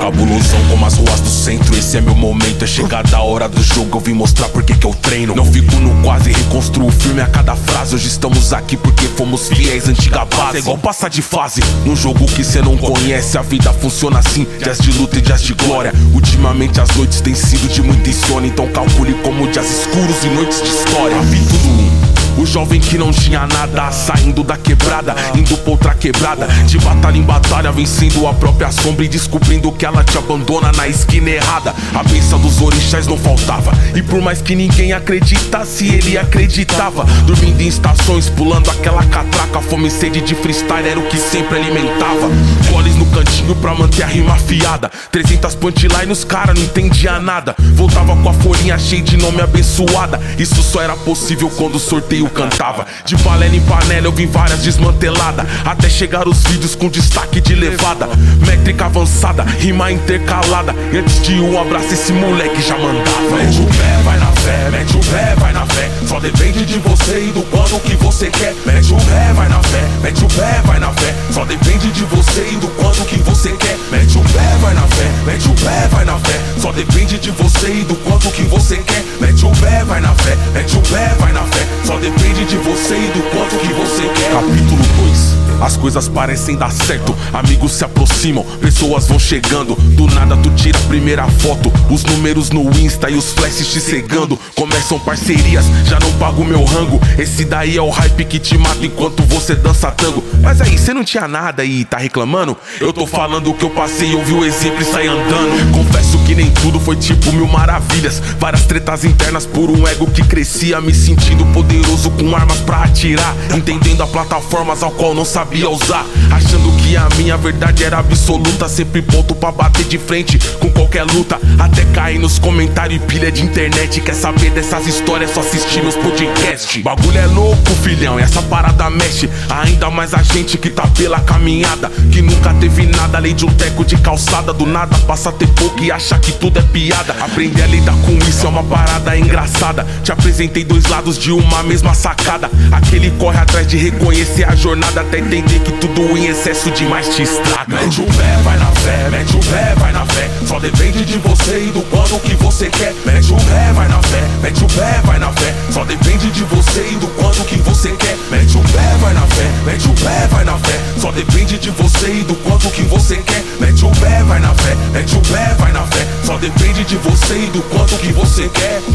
cabulosão como as ruas do centro, esse é meu momento. É chegada a hora do jogo, eu vim mostrar porque que eu treino. Não fico no quase, reconstruo firme a cada frase. Hoje estamos aqui porque fomos fiéis, antiga base. É igual passar de fase num jogo que cê não conhece. A vida funciona assim, dias de luta e dias de glória. Ultimamente as noites têm sido de muita insônia, então calcule como dias escuros e noites de história. Capítulo 1. O jovem que não tinha nada, saindo da quebrada, indo pra outra quebrada, de batalha em batalha, vencendo a própria sombra e descobrindo que ela te abandona na esquina errada. A bênção dos orixás não faltava, e por mais que ninguém acreditasse, ele acreditava. Dormindo em estações, pulando aquela catraca, fome e sede de freestyle era o que sempre alimentava. Goles no cantinho pra manter a rima afiada, 300 punchline, os cara não entendia nada. Voltava com a folhinha cheia de nome abençoada. Isso só era possível quando o sorteio cantava. De panela em panela eu vi várias desmanteladas, até chegar os vídeos com destaque de levada. Métrica avançada, rima intercalada, e antes de um abraço esse moleque já mandava. Mete o pé, vai na fé, mete o pé, vai na fé. Só depende de você e do quando que você quer. Mete o pé, vai na fé, mete o pé, vai na fé. Só depende de você e do quando que você quer. Mete o pé, vai na fé, mete o pé, vai na fé. Só depende de você e do quanto que você quer. Mete o pé, vai na fé, mete o pé, vai na fé. Só depende de você e do quanto que você quer. Capítulo 2. As coisas parecem dar certo, amigos se aproximam, pessoas vão chegando. Do nada tu tira a primeira foto, os números no Insta e os flashes te cegando. Começam parcerias, já não pago meu rango. Esse daí é o hype que te mata enquanto você dança tango. Mas aí, cê não tinha nada e tá reclamando? Eu tô falando o que eu passei, ouvi o exemplo e sai andando. Confesso que nem tudo foi tipo mil maravilhas, várias tretas internas por um ego que crescia, me sentindo poderoso com armas pra atirar, entendendo a plataformas ao qual não sabia usar, achando que a minha verdade era absoluta, sempre ponto pra bater de frente com qualquer luta, até cair nos comentários e pilha de internet. Quer saber dessas histórias, só assistir meus podcasts. Bagulho é louco, filhão, e essa parada mexe ainda mais a gente que tá pela caminhada, que nunca teve nada além de um teco de calçada. Do nada passa a ter pouco e acha que tudo é piada. Aprender a lidar com isso é uma parada engraçada. Te apresentei dois lados de uma mesma sacada. Aquele corre atrás de reconhecer a jornada, até entender que tudo em excesso demais te estraga. Mete o pé, vai na fé, mete o pé, vai na fé. Só depende de você e do quando que você quer. Mete o pé, vai na fé, mete o pé, vai na fé. Só depende de você e do quando que você quer. Mete o pé, vai na fé, mete o pé, vai na fé. Só depende de você e do quanto que você quer. Mete o pé, vai na fé, mete o pé, vai na fé. Só depende de você e do quanto que você quer.